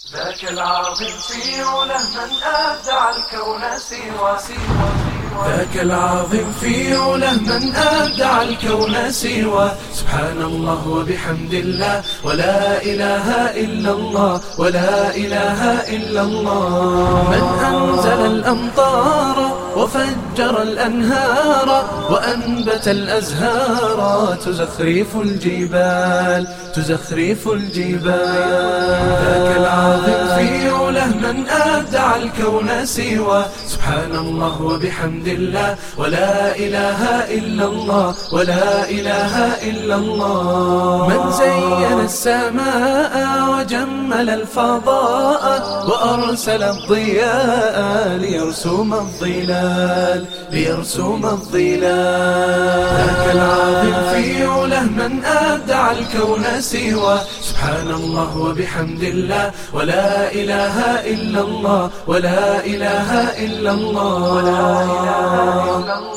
ذاك العظيم في عله من أبدع الكون سوى ذاك العظيم في عله من أبدع الكون سوى سبحان الله وبحمد الله ولا إله إلا الله ولا إله إلا الله. من أنزل الأمطار وفجر الأنهار وأنبت الأزهار تزخرف الجبال ذاك العظيم في عله من أبدع الكون سوى سبحان الله وبحمد الله ولا إله إلا الله ولا إله إلا الله. من زين السماء وجمل الفضاء وأرسل الضياء ليرسم الظلال ذاك العظيم في عله من أبدع الكون سوى سبحان الله وبحمد الله ولا إله إلا الله ولا إله إلا الله.